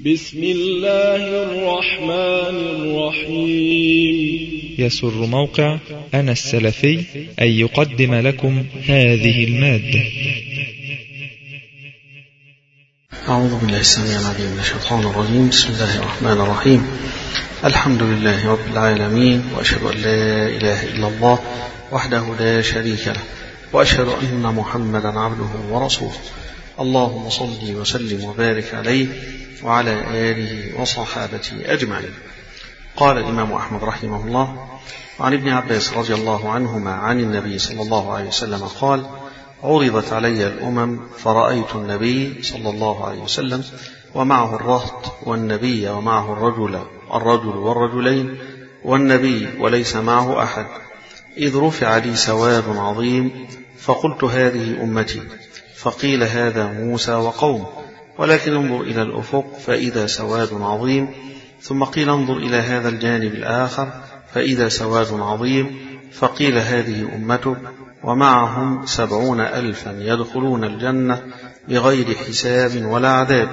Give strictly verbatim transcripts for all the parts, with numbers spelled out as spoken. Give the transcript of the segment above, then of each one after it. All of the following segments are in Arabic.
بسم الله الرحمن الرحيم. يسر موقع أنا السلفي أن يقدم لكم هذه المادة. أعوذ بالله السميع العليم من الشيطان الرجيم. بسم الله الرحمن الرحيم. الحمد لله رب العالمين، وأشهد أن لا إله إلا الله وحده لا شريك له، وأشهد أن محمدا عبده ورسوله. اللهم صل وسلم وبارك عليه وعلى آله وصحابته أجمعين. قال الإمام أحمد رحمه الله: وعن ابن عباس رضي الله عنهما عن النبي صلى الله عليه وسلم قال: عرضت علي الأمم فرأيت النبي صلى الله عليه وسلم ومعه الرهط، والنبي ومعه الرجل الرجل والرجلين، والنبي وليس معه أحد، إذ رفع لي سواد عظيم، فقلت هذه أمتي، فقيل هذا موسى وقوم، ولكن انظر إلى الأفق فإذا سواد عظيم، ثم قيل انظر إلى هذا الجانب الآخر فإذا سواد عظيم، فقيل هذه أمتك، ومعهم سبعون ألفا يدخلون الجنة بغير حساب ولا عذاب.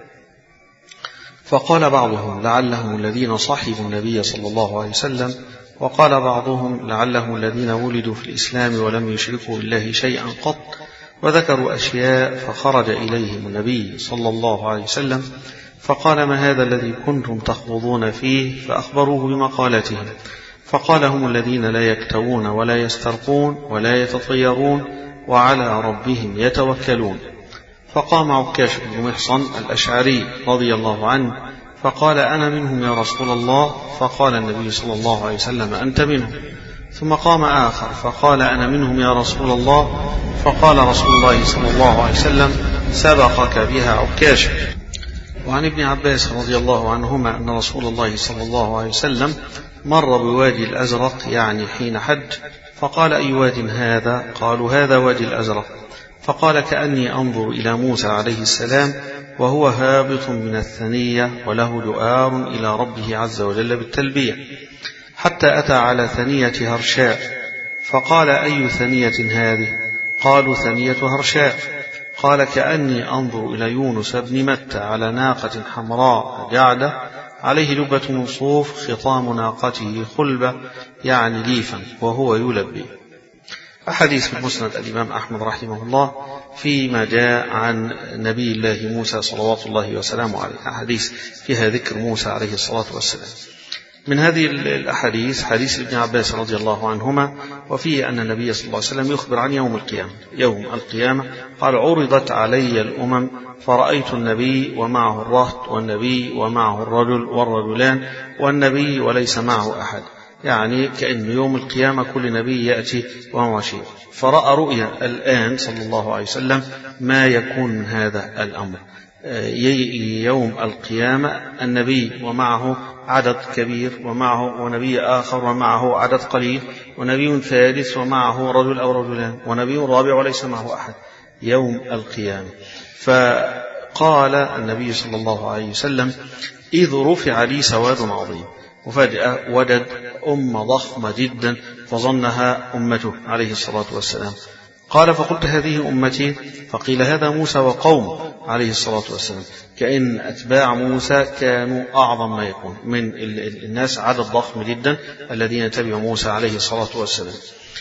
فقال بعضهم: لعلهم الذين صحبوا النبي صلى الله عليه وسلم، وقال بعضهم: لعلهم الذين ولدوا في الإسلام ولم يشركوا بالله شيئا قط. وذكروا أشياء، فخرج إليهم النبي صلى الله عليه وسلم فقال: ما هذا الذي كنتم تخوضون فيه؟ فأخبروه بمقالتهم، فقال: هم الذين لا يكتوون ولا يسترقون ولا يتطيرون وعلى ربهم يتوكلون. فقام عكاش بن محصن الأشعري رضي الله عنه فقال: أنا منهم يا رسول الله. فقال النبي صلى الله عليه وسلم: أنت منهم. ثم قام آخر فقال: أنا منهم يا رسول الله. فقال رسول الله صلى الله عليه وسلم: سبقك بها عكاش. وعن ابن عباس رضي الله عنهما أن رسول الله صلى الله عليه وسلم مر بوادي الأزرق، يعني حين حج، فقال: أي واد هذا؟ قالوا: هذا وادي الأزرق. فقال: كأني أنظر إلى موسى عليه السلام وهو هابط من الثنية وله دؤار إلى ربه عز وجل بالتلبية، حتى أتى على ثنية هرشاء، فقال: أي ثنية هذه؟ قالوا: ثنية هرشاء. قال: كأني أنظر إلى يونس بن متى على ناقة حمراء جعدة، عليه لبة من صوف، خطام ناقته خلبة، يعني ليفا، وهو يلبي. أحاديث في مسند الإمام أحمد رحمه الله فيما جاء عن نبي الله موسى صلوات الله وسلامه عليه، أحاديث فيها ذكر موسى عليه الصلاة والسلام. من هذه الأحاديث حديث ابن عباس رضي الله عنهما، وفيه أن النبي صلى الله عليه وسلم يخبر عن يوم القيامة. يوم القيامة قال: عرضت علي الأمم فرأيت النبي ومعه الرهط، والنبي ومعه الرجل والرجلان، والنبي وليس معه أحد، يعني كأن يوم القيامة كل نبي يأتي وهو شيء. فرأى رؤيا الآن صلى الله عليه وسلم ما يكون من هذا الأمر. يوم القيامة النبي ومعه عدد كبير، ومعه ونبي آخر ومعه عدد قليل، ونبي ثالث ومعه رجل أو رجلان، ونبي رابع وليس معه أحد يوم القيامة. فقال النبي صلى الله عليه وسلم: إذ رفع لي سواد عظيم. وفجأة وجد أمة ضخمة جدا فظنها أمته عليه الصلاة والسلام. قال: فقلت هذه أمتي، فقيل هذا موسى وقوم عليه الصلاة والسلام، كأن أتباع موسى كانوا أعظم ما يكون من الناس، عدد ضخم جدا الذين تبعوا موسى عليه الصلاة والسلام.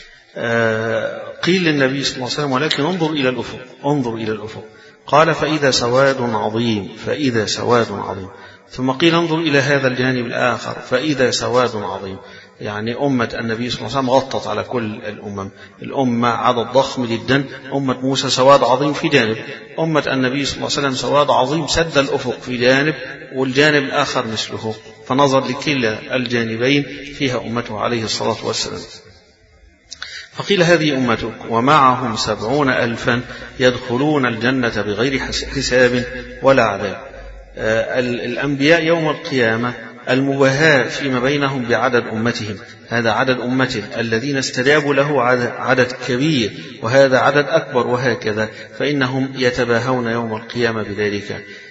قيل للنبي صلى الله عليه وسلم: ولكن انظر إلى الأفق، انظر إلى الأفق. قال: فإذا سواد عظيم، فإذا سواد عظيم. ثم قيل: انظر إلى هذا الجانب الآخر فإذا سواد عظيم، يعني أمة النبي صلى الله عليه وسلم غطت على كل الأمم. الأمة عدد ضخم جدا، أمة موسى سواد عظيم في جانب، أمة النبي صلى الله عليه وسلم سواد عظيم سد الأفق في جانب، والجانب الآخر مثله، فنظر لكلا الجانبين فيها أمته عليه الصلاة والسلام. فقيل: هذه أمتك، ومعهم سبعون ألفا يدخلون الجنة بغير حساب ولا عذاب. الأنبياء يوم القيامة المباهاة فيما بينهم بعدد أمتهم، هذا عدد أمته الذين استجابوا له عدد كبير، وهذا عدد أكبر، وهكذا، فإنهم يتباهون يوم القيامة بذلك.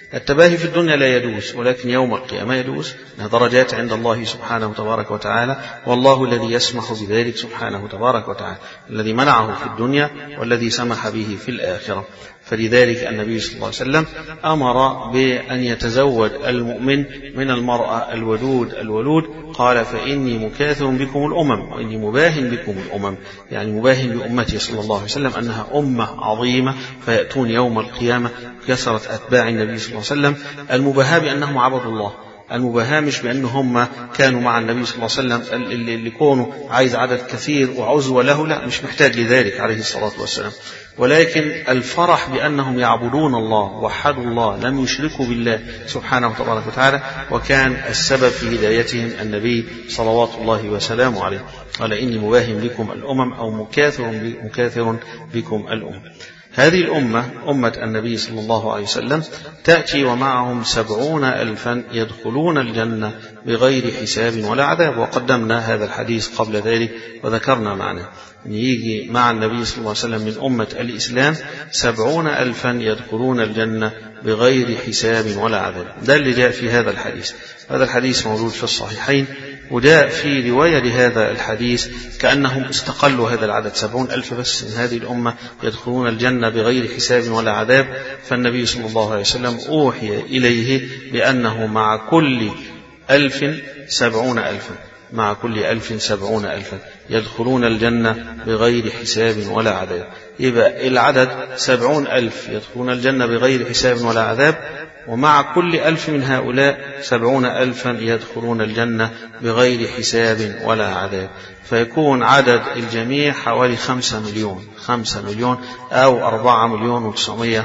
التباهي في الدنيا لا يجوز، ولكن يوم القيامة يجوز، إنها درجات عند الله سبحانه تبارك وتعالى، والله الذي يسمح بذلك سبحانه تبارك وتعالى، الذي منعه في الدنيا والذي سمح به في الآخرة. فلذلك النبي صلى الله عليه وسلم أمر بأن يتزوج المؤمن من المرأة الودود الولود، قال فإني مكاثر بكم الأمم وإني مباهن بكم الأمم، يعني مباهن بأمتي صلى الله عليه وسلم أنها أمة عظيمة فيأتون يوم القيامة كثرة أتباع النبي صلى الله عليه وسلم. المباهاة بأنهم عبدوا الله، المباهاة مش بأن هم كانوا مع النبي صلى الله عليه وسلم اللي كانوا عايز عدد كثير وعزوة له، لا، مش محتاج لذلك عليه الصلاة والسلام، ولكن الفرح بأنهم يعبدون الله، وحدوا الله، لم يشركوا بالله سبحانه تبارك وتعالى، وكان السبب في هدايتهم النبي صلوات الله وسلامه عليه، قال إني مباهن بكم الأمم أو مكاثر مكاثر بكم الأمم. هذه الأمة أمة النبي صلى الله عليه وسلم تأتي ومعهم سبعون ألفا يدخلون الجنة بغير حساب ولا عذاب، وقدمنا هذا الحديث قبل ذلك وذكرنا معناه، أن يجي مع النبي صلى الله عليه وسلم من أمة الإسلام سبعون ألفا يدخلون الجنة بغير حساب ولا عذاب. ده اللي جاء في هذا الحديث. هذا الحديث موجود في الصحيحين، وجاء في رواية لهذا الحديث كأنهم استقلوا هذا العدد، سبعون ألف بس من هذه الأمة يدخلون الجنة بغير حساب ولا عذاب. فالنبي صلى الله عليه وسلم أوحي إليه بأنه مع كل ألف سبعون ألفا، مع كل ألف سبعون ألفا يدخلون الجنة بغير حساب ولا عذاب. يبقى العدد سبعون ألف يدخلون الجنة بغير حساب ولا عذاب، ومع كل ألف من هؤلاء سبعون ألفا يدخلون الجنة بغير حساب ولا عذاب، فيكون عدد الجميع حوالي خمسة مليون خمسة مليون أو أربعة مليون وتسعمائة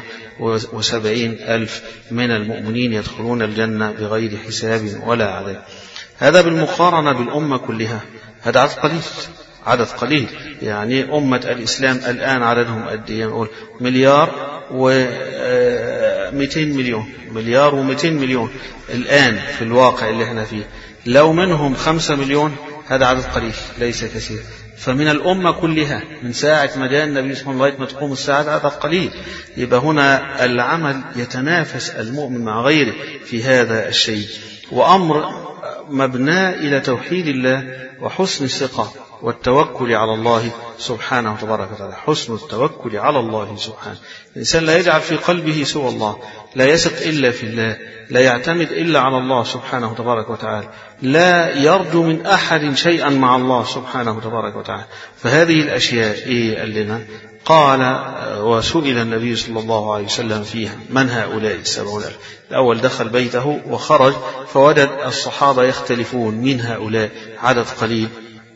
وسبعين ألف من المؤمنين يدخلون الجنة بغير حساب ولا عذاب. هذا بالمقارنة بالأمة كلها، هذا عدد قليل، عدد قليل. يعني أمة الإسلام الآن عددهم قد ايه؟ نقول مليار ومئتين مليون، مليار ومئتين مليون الآن في الواقع اللي احنا فيه. لو منهم خمسة مليون هذا عدد قليل ليس كثير. فمن الأمة كلها من ساعة ما جاء النبي صلى الله عليه وسلم ما تقوم الساعة عدد قليل. يبقى هنا العمل يتنافس المؤمن مع غيره في هذا الشيء، وأمر مبنى إلى توحيد الله وحسن الثقة والتوكل على الله سبحانه تبارك وتعالى. حسن التوكل على الله سبحانه، الإنسان لا يجعل في قلبه سوى الله، لا يثق إلا في الله، لا يعتمد إلا على الله سبحانه تبارك وتعالى، لا يرجو من أحد شيئا مع الله سبحانه تبارك وتعالى. فهذه الأشياء إيه قال لنا؟ قال وسئل النبي صلى الله عليه وسلم فيها من هؤلاء السبعون ألف. الأول دخل بيته وخرج فوجد الصحابة يختلفون من هؤلاء، عدد قليل.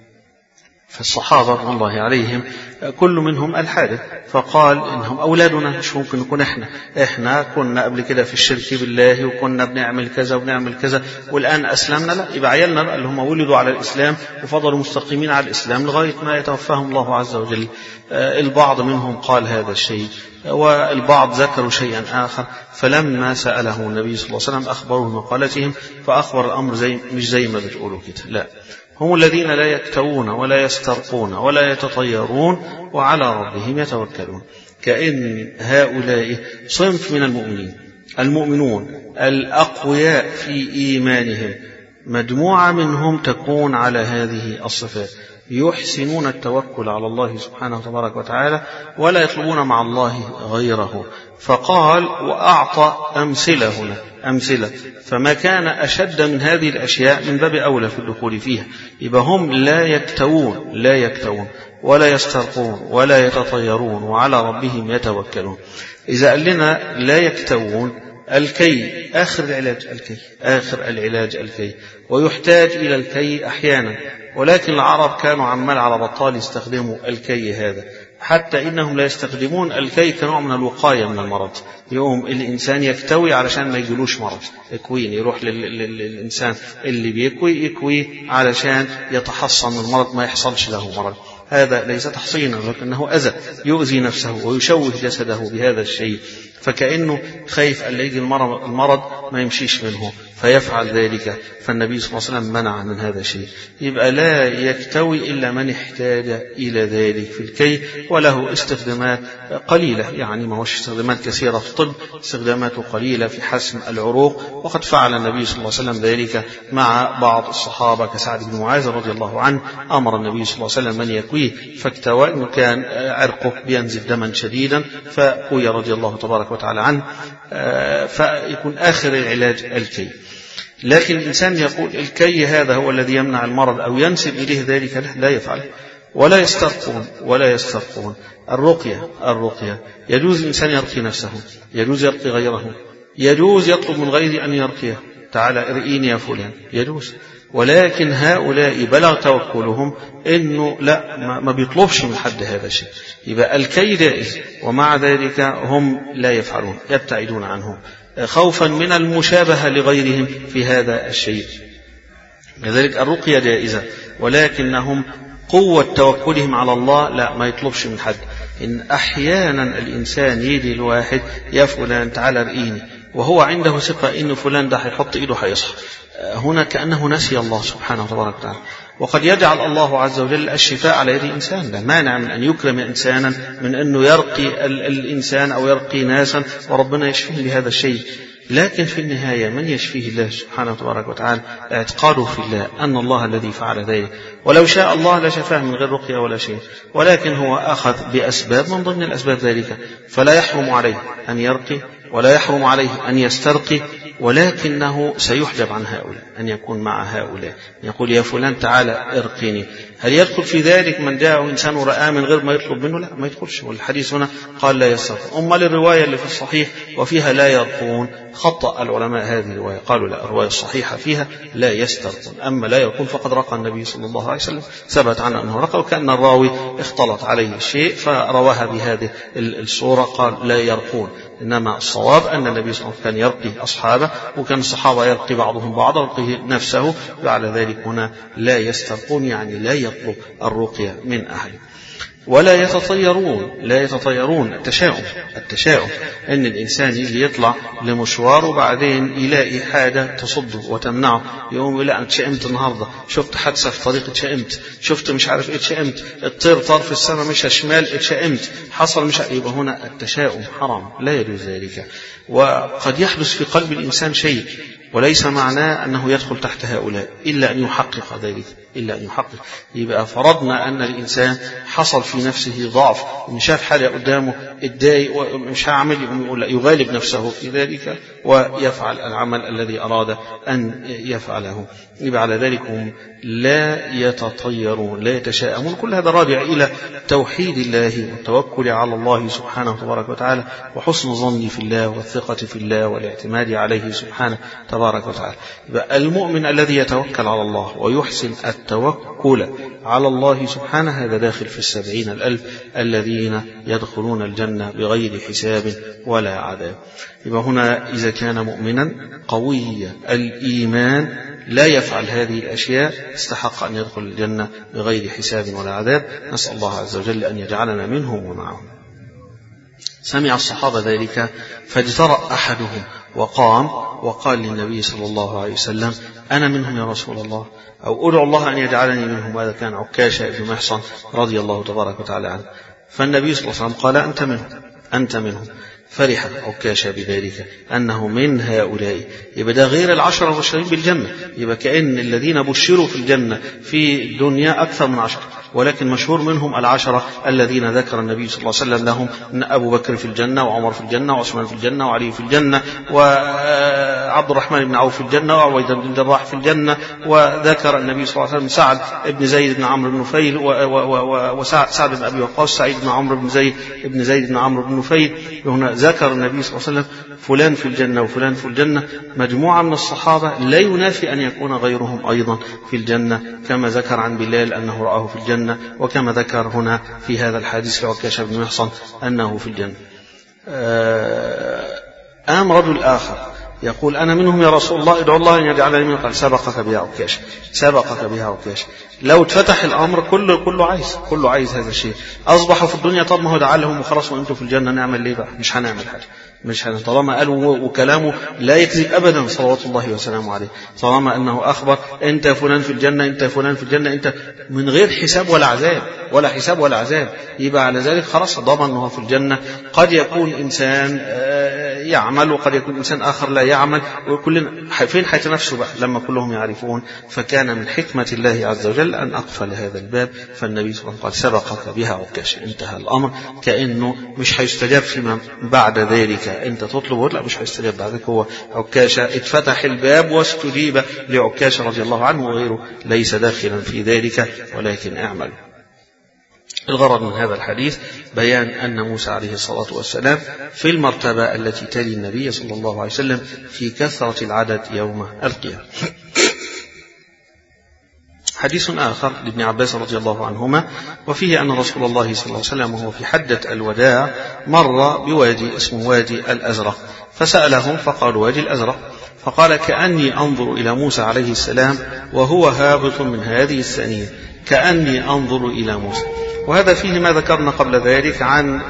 فالصحابة رضي الله عليهم كل منهم الحادث، فقال إنهم أولادنا، مش ممكن نكون إحنا إحنا كنا قبل كده في الشرك بالله وكنا بنعمل كذا وبنعمل كذا والآن أسلمنا، لا، يبقى عيالنا بقى اللي هم ولدوا على الإسلام وفضلوا مستقيمين على الإسلام لغاية ما يتوفاهم الله عز وجل. البعض منهم قال هذا الشيء، والبعض ذكروا شيئا آخر. فلما سأله النبي صلى الله عليه وسلم أخبروا بمقالتهم، فأخبر الأمر زي مش زي ما بتقولوا كده، لا، هم الذين لا يكتوون ولا يسترقون ولا يتطيرون وعلى ربهم يتوكلون. كأن هؤلاء صنف من المؤمنين، المؤمنون الأقوياء في إيمانهم، مجموعة منهم تكون على هذه الصفات، يحسنون التوكل على الله سبحانه تبارك وتعالى ولا يطلبون مع الله غيره. فقال وأعطى أمثلة هنا، أمثلة، فما كان أشد من هذه الأشياء من باب أولى في الدخول فيها. يبقى هم لا يكتوون لا يكتوون ولا يسترقون ولا يتطيرون وعلى ربهم يتوكلون. إذا قال لنا لا يكتوون، الكي آخر العلاج، الكي آخر العلاج الكي، ويحتاج إلى الكي أحيانا، ولكن العرب كانوا عمال على بطال يستخدموا الكي هذا، حتى إنهم لا يستخدمون الكي كنوع من الوقاية من المرض. يوم الإنسان يكتوي علشان ما يجلوش مرض، يكوين، يروح للإنسان اللي بيكوي يكوي علشان يتحصن من المرض ما يحصلش له مرض. هذا ليس تحصينا، لكنه أذى، يؤذي نفسه ويشوه جسده بهذا الشيء. فكأنه خايف أن يجي المرض, المرض ما يمشيش منه فيفعل ذلك، فالنبي صلى الله عليه وسلم منع من هذا الشيء. يبقى لا يكتوي إلا من احتاج إلى ذلك في الكي، وله استخدامات قليلة، يعني ما هوش استخدامات كثيرة في الطب، استخداماته قليلة في حسم العروق، وقد فعل النبي صلى الله عليه وسلم ذلك مع بعض الصحابة كسعد بن معاذ رضي الله عنه. أمر النبي صلى الله عليه وسلم من يكويه فاكتوى، إنه كان عرقه بينزل دما شديدا فكوي رضي الله تبارك وتعالى عنه، فيكون آخر العلاج الكي. لكن الإنسان يقول الكي هذا هو الذي يمنع المرض أو ينسب إليه ذلك، لا, لا يفعل. ولا يسترقون ولا يسترقون الرقية الرقية يجوز الإنسان يرقي نفسه، يجوز يرقي غيره، يجوز يطلب من غيره أن يرقيه، تعالى ارقيني يا فلان، يجوز. ولكن هؤلاء بلغ توكلهم إنه لا ما بيطلبش من حد هذا الشيء، يبقى الكي جائز، ومع ذلك هم لا يفعلون، يبتعدون عنه خوفا من المشابهة لغيرهم في هذا الشيء. لذلك الرقية جائزة، ولكنهم قوة توكلهم على الله لا ما يطلبش من حد. إن أحيانا الإنسان يجي الواحد يا فلان تعالى ارقيني، وهو عنده ثقة إن فلان ده هيحط إيده هيصحى، هنا كأنه نسي الله سبحانه وتعالى. وقد يجعل الله عز وجل الشفاء على يد الإنسان، لا مانع من أن يكرم إنسانا من أنه يرقي الإنسان أو يرقي ناسا وربنا يشفيه بهذا الشيء. لكن في النهاية من يشفيه الله سبحانه وتبارك وتعالى، اعتقاده في الله أن الله الذي فعل ذلك، ولو شاء الله لشفاه من غير رقية ولا شيء، ولكن هو أخذ بأسباب من ضمن الأسباب ذلك، فلا يحرم عليه أن يرقي ولا يحرم عليه أن يسترقي، ولكنه سيحجب عن هؤلاء، أن يكون مع هؤلاء يقول يا فلان تعالى ارقيني. هل يدخل في ذلك من جاءه إنسان رآه من غير ما يطلب منه؟ لا ما يدخلش، والحديث هنا قال لا يسترقون. أما الرواية اللي في الصحيح وفيها لا يرقون خطأ العلماء هذه الرواية، قالوا لا الرواية الصحيحة فيها لا يسترقون، أما لا يرقون فقد رقى النبي صلى الله عليه وسلم، ثبت عنه أنه رقى، وكأن الراوي اختلط عليه الشيء فرواها بهذه الصورة قال لا يرقون. إنما الصواب أن النبي صلى الله عليه وسلم كان يرقي أصحابه، وكان الصحابة يرقي بعضهم بعضا، يرقي نفسه، وعلى ذلك هنا لا يسترقون، يعني لا يطلب الرقية من أحد. ولا يتطيرون، لا يتطيرون التشاؤم، التشاؤم أن الإنسان يجي يطلع لمشوار وبعدين يلاقي حاجة تصده وتمنعه، يقوم يقول لا اتشائمت النهاردة، شفت حادثة في طريق اتشائمت، شفت مش عارف اتشائمت، الطير طار في السماء مش شمال اتشائمت، حصل مش عارف. يبقى هنا التشاؤم حرام، لا يجوز ذلك. وقد يحدث في قلب الإنسان شيء وليس معناه أنه يدخل تحت هؤلاء إلا أن يحقق ذلك، إلا أن يحقق. يبقى فرضنا أن الإنسان حصل في نفسه ضعف، إن شاف حاجة قدامه اتضايق ومش هعمل، يغالب نفسه في ذلك ويفعل العمل الذي أراد أن يفعله. يبقى على ذلك هم لا يتطيرون لا يتشاءمون. كل هذا راجع إلى توحيد الله والتوكل على الله سبحانه تبارك وتعالى، وحسن الظن في الله والثقة في الله والاعتماد عليه سبحانه تبارك وتعالى. يبقى المؤمن الذي يتوكل على الله ويحسن التوكل على الله سبحانه هذا داخل في السبعين الألف الذين يدخلون الجنة بغير حساب ولا عذاب. يبقى هنا إذا كان مؤمنا قوي الإيمان لا يفعل هذه الأشياء استحق أن يدخل الجنة بغير حساب ولا عذاب. نسأل الله عز وجل أن يجعلنا منهم ومعهم. سمع الصحابة ذلك فاجترأ أحدهم وقام وقال للنبي صلى الله عليه وسلم أنا منهم يا رسول الله، أو أدعو الله أن يجعلني منهم. هذا كان عكاشة بن محصن رضي الله تبارك وتعالى عنه. فالنبي صلى الله عليه وسلم قال أنت منهم، أنت منهم. فرح عكاشة بذلك أنه من هؤلاء. يبقى ده غير العشرة المبشرين بالجنة، يبقى كأن الذين بشروا في الجنة في الدنيا أكثر من عشرة، ولكن مشهور منهم العشرة الذين ذكر النبي صلى الله عليه وسلم لهم أن أبو بكر في الجنة، وعمر في الجنة، وعثمان في الجنة، وعلي في الجنة، وعبد الرحمن بن عوف في الجنة، وعبيدة بن الجراح في الجنة. وذكر النبي صلى الله عليه وسلم سعد بن زيد بن عمرو بن نفيل، وسعد بن أبي وقاص، سعيد بن عمرو بن زيد بن زيد بن عمرو بن نفيل. هنا ذكر النبي صلى الله عليه وسلم فلان في الجنة وفلان في الجنة. مجموعة من الصحابة لا ينافي أن يكون غيرهم أيضا في الجنة، كما ذكر عن بلال أنه رآه في الجنة، وكما ذكر هنا في هذا الحديث لعكاشة بن محصن أنه في الجنة. قام رجل آخر يقول أنا منهم يا رسول الله ادعو الله أن يجعلني منهم. قال سبقك بها عكاشة، سبقك بها عكاشة. لو اتفتح الأمر كله كله عايز كله عايز هذا الشيء. أصبحوا في الدنيا طب ما هو دعا لهم وخلاص وأنتم في الجنة، نعمل ليه بقى؟ مش هنعمل حاجة، مش هن... طالما قالوا وكلامه لا يكذب أبدا صلوات الله وسلامه عليه، طالما أنه أخبر أنت فلان في الجنة أنت فلان في الجنة أنت، من غير حساب ولا عذاب ولا حساب ولا عذاب، يبقى على ذلك خلاص ضمن أنه في الجنة. قد يكون إنسان يعمل وقد يكون إنسان آخر لا يعمل، وكلنا فين حيتنافسوا بقى لما كلهم يعرفون. فكان من حكمة الله عز وجل أن أقفل هذا الباب. فالنبي صلى الله عليه وسلم قال سبقك بها عكاشة، انتهى الأمر، كأنه مش هيستجاب فيما بعد ذلك. أنت تطلب لا مش هيستجاب بعد ذلك، هو عكاشة اتفتح الباب واستجيب لعكاشة رضي الله عنه، وغيره ليس داخلا في ذلك ولكن اعمل. الغرض من هذا الحديث بيان أن موسى عليه الصلاة والسلام في المرتبة التي تلي النبي صلى الله عليه وسلم في كثرة العدد يوم القيامة. حديث آخر لابن عباس رضي الله عنهما وفيه أن رسول الله صلى الله عليه وسلم وهو في حجة الوداع مر بوادي اسمه وادي الأزرق، فسألهم فقالوا وادي الأزرق، فقال كأني أنظر إلى موسى عليه السلام وهو هابط من هذه الثانية، كأني أنظر إلى موسى. وهذا فيه ما ذكرنا قبل ذلك عن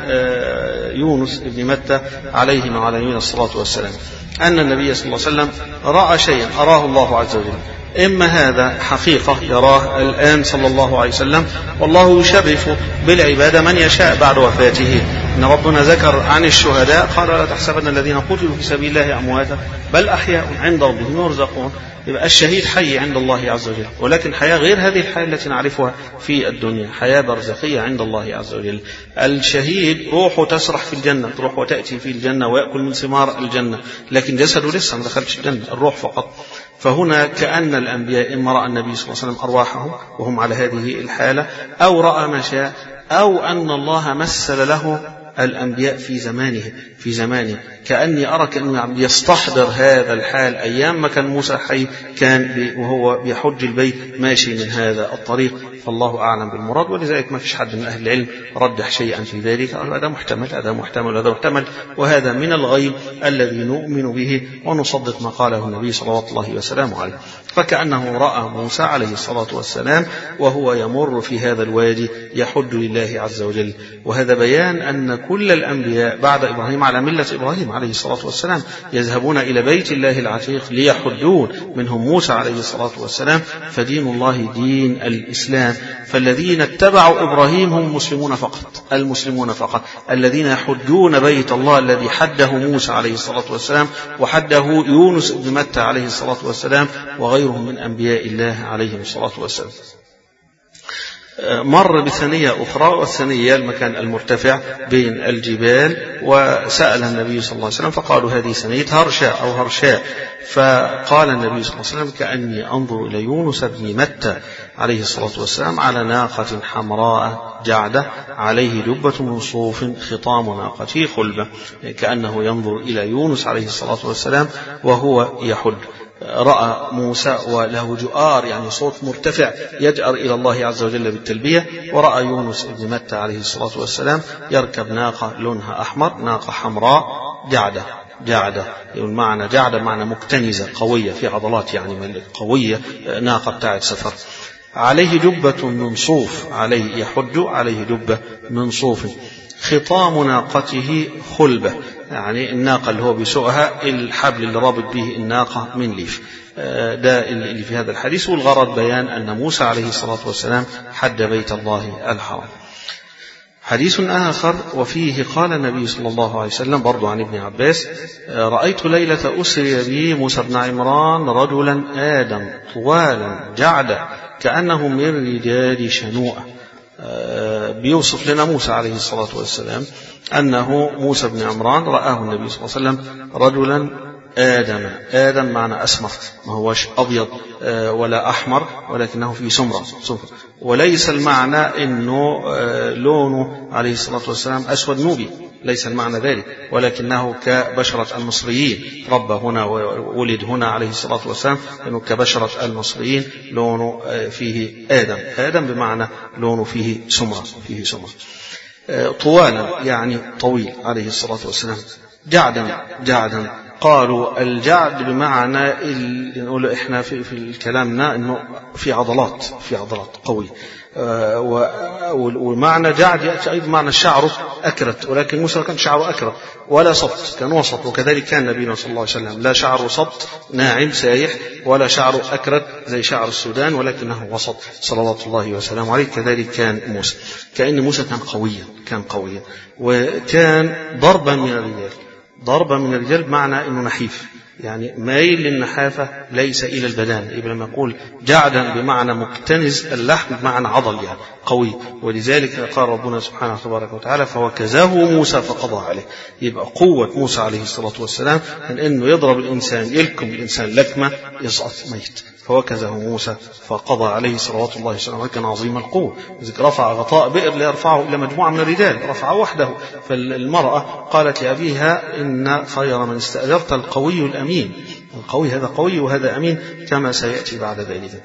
يونس بن متى عليه وعلى نبينا الصلاة والسلام، أن النبي صلى الله عليه وسلم رأى شيئا أراه الله عز وجل، إما هذا حقيقة يراه الآن صلى الله عليه وسلم، والله يشرف بالعبادة من يشاء بعد وفاته. إن ربنا ذكر عن الشهداء قال لا تحسبن الذين قتلوا في سبيل الله أمواتا بل أحياء عند ربهم يرزقون. يبقى الشهيد حي عند الله عز وجل، ولكن حياة غير هذه الحياة التي نعرفها في الدنيا، حياة برزخية عند الله عز وجل. الشهيد روحه تسرح في الجنة، تروح وتأتي في الجنة ويأكل من ثمار الجنة، لكن جسده لسه ما دخلش الجنة، الروح فقط. فهنا كأن الأنبياء إما رأى النبي صلى الله عليه وسلم أرواحهم وهم على هذه الحالة، أو رأى ما شاء، أو أن الله مثل له الأنبياء في زمانه في زمانه كأني أرى كأنه يستحضر هذا الحال أيام ما كان موسى حي، كان وهو بيحج البيت ماشي من هذا الطريق. فالله أعلم بالمراد، ولذلك ما فيش حد من أهل العلم رجح شيئا في ذلك، هذا محتمل هذا محتمل هذا محتمل، وهذا من الغيب الذي نؤمن به ونصدق ما قاله النبي صلى الله وسلم عليه. فكأنه رأى موسى عليه الصلاة والسلام وهو يمر في هذا الوادي يحج لله عز وجل. وهذا بيان أن كل الأنبياء بعد إبراهيم على ملة إبراهيم عليه الصلاة والسلام يذهبون إلى بيت الله العتيق ليحجون، منهم موسى عليه الصلاة والسلام. فدين الله دين الإسلام، فالذين اتبعوا إبراهيم هم مسلمون فقط، المسلمون فقط الذين يحجون بيت الله الذي حده موسى عليه الصلاة والسلام وحده يونس بن متى عليه الصلاة والسلام وغيرهم من أنبياء الله عليهم الصلاة والسلام. مر بثنية أخرى، والثنية المكان المرتفع بين الجبال، وسأل النبي صلى الله عليه وسلم فقالوا هذه ثنية هرشاء أو هرشاء. فقال النبي صلى الله عليه وسلم كأني أنظر إلى يونس بن متى عليه الصلاة والسلام على ناقة حمراء جعدة عليه جبة من صوف خطام ناقته خلبة، كأنه ينظر إلى يونس عليه الصلاة والسلام وهو يحج. رأى موسى وله جؤار يعني صوت مرتفع يجأر إلى الله عز وجل بالتلبية، ورأى يونس بن متى عليه الصلاة والسلام يركب ناقة لونها أحمر، ناقة حمراء جعدة جعدة المعنى جعدة معنى مكتنزة قوية في عضلات يعني قوية، ناقة بتاعت سفر، عليه جبة من صوف، عليه يحج عليه جبة من صوف، خطام ناقته خلبة يعني الناقة اللي هو بيسوقها الحبل اللي رابط به الناقة من ليف. ده اللي في هذا الحديث، والغرض بيان أن موسى عليه الصلاة والسلام حج بيت الله الحرام. حديث آخر وفيه قال النبي صلى الله عليه وسلم برضو عن ابن عباس رأيت ليلة أسري بي موسى بن عمران رجلا آدم طوالا جعدا كأنه من رجال شنوءة. بيوصف لنا موسى عليه الصلاة والسلام أنه موسى بن عمران رآه النبي صلى الله عليه وسلم رجلا آدم، آدم معنى أسمر، ما هوش أبيض ولا أحمر ولكنه في سمرة، وليس المعنى أنه لونه عليه الصلاة والسلام أسود نوبي، ليس المعنى ذلك، ولكنه كبشرة المصريين، رب هنا وولد هنا عليه الصلاة والسلام، أنه كبشرة المصريين لونه فيه آدم، آدم بمعنى لونه فيه سمرة، فيه سمرة. طوالا يعني طويل عليه الصلاة والسلام، جعدا جعدا قالوا الجعد بمعنى نقول إحنا في, في كلامنا إنه في عضلات في عضلات قوية، ومعنى جعد يأتي أيضا معنى الشعر أكرت، ولكن موسى كان شعره أكرت ولا صبت، كان وسط. وكذلك كان نبينا صلى الله عليه وسلم لا شعر صبت ناعم سايح ولا شعر أكرت زي شعر السودان، ولكنه وسط صلوات الله وسلامه عليه. كذلك كان موسى، كأن موسى كان قويا كان قويا وكان ضربا من الرجال. ضربا من الرجال بمعنى أنه نحيف، يعني مايل للنحافة ليس إلى البدان. يبقى لما يقول جعدا بمعنى مكتنز اللحم بمعنى عضل يعني قوي. ولذلك قال ربنا سبحانه تبارك وتعالى فوكزه موسى فقضى عليه. يبقى قوة موسى عليه الصلاة والسلام من أنه يضرب الإنسان يلكم الإنسان لكمة يسقط ميت، فوكزه موسى فقضى عليه صلوات الله وسلامه. كان عظيم القوة، إذ رفع غطاء بئر ليرفعه إلى مجموعة من الرجال، رفعه وحده. فالمرأة قالت لأبيها إن خير من استأجرت القوي الأمين. القوي هذا قوي وهذا أمين كما سيأتي بعد ذلك.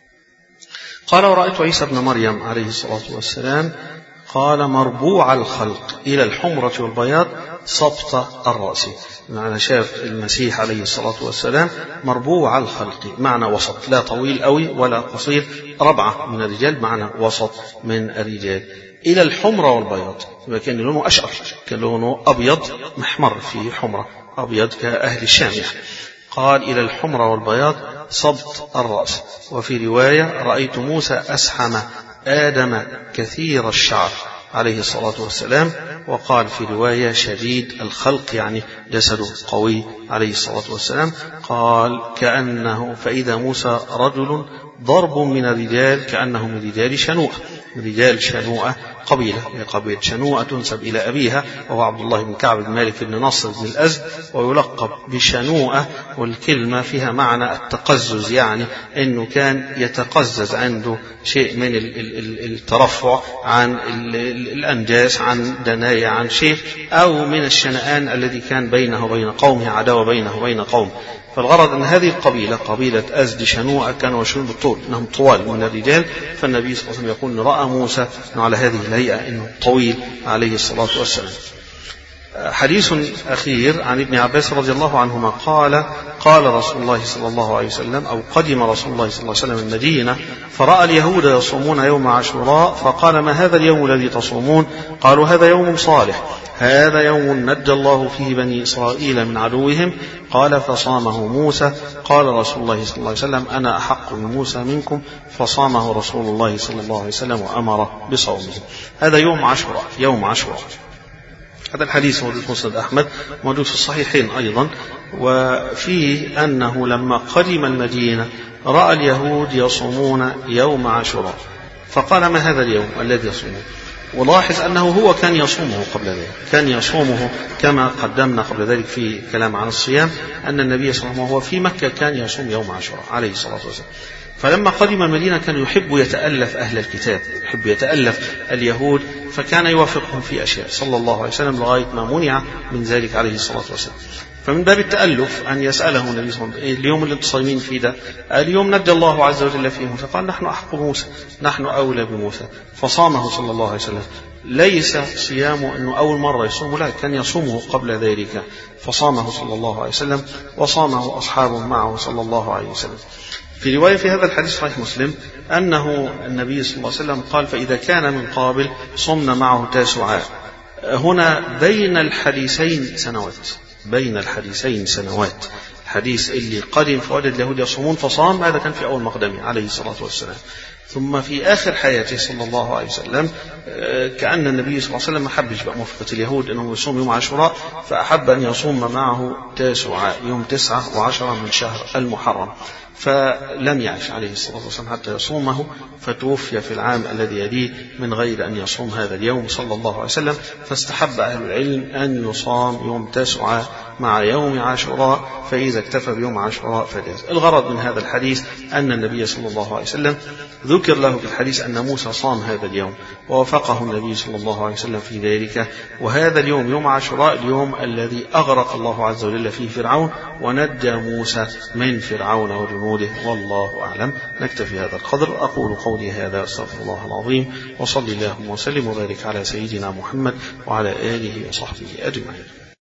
قال ورأيت عيسى ابن مريم عليه الصلاة والسلام قال مربوع الخلق إلى الحمرة والبياض سبط الرأس، معنى شاف المسيح عليه الصلاة والسلام مربوع الخلق معنى وسط، لا طويل قوي ولا قصير، ربعة من الرجال معنى وسط من الرجال. إلى الحمرة والبياض كان لونه أشقر، كان لونه أبيض محمر في حمرة، أبيض كأهل الشام يعني. قال إلى الحمرة والبياض سبط الرأس. وفي رواية رأيت موسى أسحم آدم كثير الشعر عليه الصلاة والسلام. وقال في رواية شديد الخلق يعني جسده قوي عليه الصلاة والسلام. قال كأنه فإذا موسى رجل ضرب من الرجال كأنه من رجال شنوءة، رجال شنوءة قبيلة، قبيلة شنوءة تنسب إلى أبيها وهو عبد الله بن كعب بن مالك بن نصر بن الأزد، ويلقب بشنوءة. والكلمة فيها معنى التقزز، يعني أنه كان يتقزز عنده شيء من الترفع عن الأنجاس، عن دناية، عن شيء، أو من الشنآن الذي كان بينه وبين قومه، عداوة بينه وبين قوم. فالغرض أن هذه القبيلة قبيلة أزد شنوءة كانوا يشيرون بالطول، أنهم طوال من الرجال. فالنبي صلى الله عليه وسلم يقول رأى موسى على هذه الهيئة أنه طويل عليه الصلاة والسلام. حديث أخير عن ابن عباس رضي الله عنهما قال قال رسول الله صلى الله عليه وسلم أو قدم رسول الله صلى الله عليه وسلم المدينة فرأى اليهود يصومون يوم عاشوراء فقال ما هذا اليوم الذي تصومون؟ قالوا هذا يوم صالح، هذا يوم نجى الله فيه بني إسرائيل من عدوهم. قال فصامه موسى. قال رسول الله صلى الله عليه وسلم أنا أحق بموسى منكم، فصامه رسول الله صلى الله عليه وسلم وأمر بصومه. هذا يوم عاشوراء، يوم عاشوراء. هذا الحديث موجود في مسند أحمد، موجود في الصحيحين أيضا. وفيه أنه لما قدم المدينة رأى اليهود يصومون يوم عاشوراء فقال ما هذا اليوم الذي يصومون؟ ولاحظ أنه هو كان يصومه قبل ذلك، كان يصومه كما قدمنا قبل ذلك في كلام عن الصيام أن النبي صلى الله عليه وسلم وهو في مكة كان يصوم يوم عاشوراء عليه الصلاة والسلام. فلما قدم المدينة كان يحب يتألف أهل الكتاب، يحب يتألف اليهود، فكان يوافقهم في أشياء صلى الله عليه وسلم لغاية ما منع من ذلك عليه الصلاة والسلام. فمن باب التألف أن يسأله النبي صلى الله عليه وسلم اليوم اللي تصيمين فيه ده اليوم نجى الله عز وجل فيه موسى، قال نحن أحق بموسى، نحن أولى بموسى، فصامه صلى الله عليه وسلم. ليس صيامه أنه أول مرة يصومه، لا، كان يصومه قبل ذلك، فصامه صلى الله عليه وسلم وصامه أصحابه معه صلى الله عليه وسلم. في رواية في هذا الحديث صحيح مسلم أنه النبي صلى الله عليه وسلم قال فإذا كان من قابل صمنا معه تاسعاء. هنا بين الحديثين سنوات، بين الحديثين سنوات. الحديث اللي قدم فوجد اليهود يصومون فصام، هذا كان في أول مقدمه عليه الصلاة والسلام. ثم في آخر حياته صلى الله عليه وسلم كأن النبي صلى الله عليه وسلم ما حبش بقى موافقة اليهود أنه يصوم يوم عاشوراء، فأحب أن يصوم معه تاسعاء يوم تسعة وعشرة من شهر المحرم، فلم يعش عليه الصلاة والسلام حتى يصومه، فتوفي في العام الذي يليه من غير أن يصوم هذا اليوم صلى الله عليه وسلم. فاستحب أهل العلم أن يصام يوم تاسعاء مع يوم عاشوراء، فإذا اكتفى بيوم عاشوراء فجاز. الغرض من هذا الحديث أن النبي صلى الله عليه وسلم ذكر له في الحديث أن موسى صام هذا اليوم ووافقه النبي صلى الله عليه وسلم في ذلك. وهذا اليوم يوم عاشوراء اليوم الذي أغرق الله عز وجل فيه فرعون ونجى موسى من فرعون وجنوده، والله أعلم. نكتفي هذا القدر. أقول قولي هذا، أستغفر الله العظيم، وصلي اللهم وسلم وبارك على سيدنا محمد وعلى آله وصحبه أجمعين.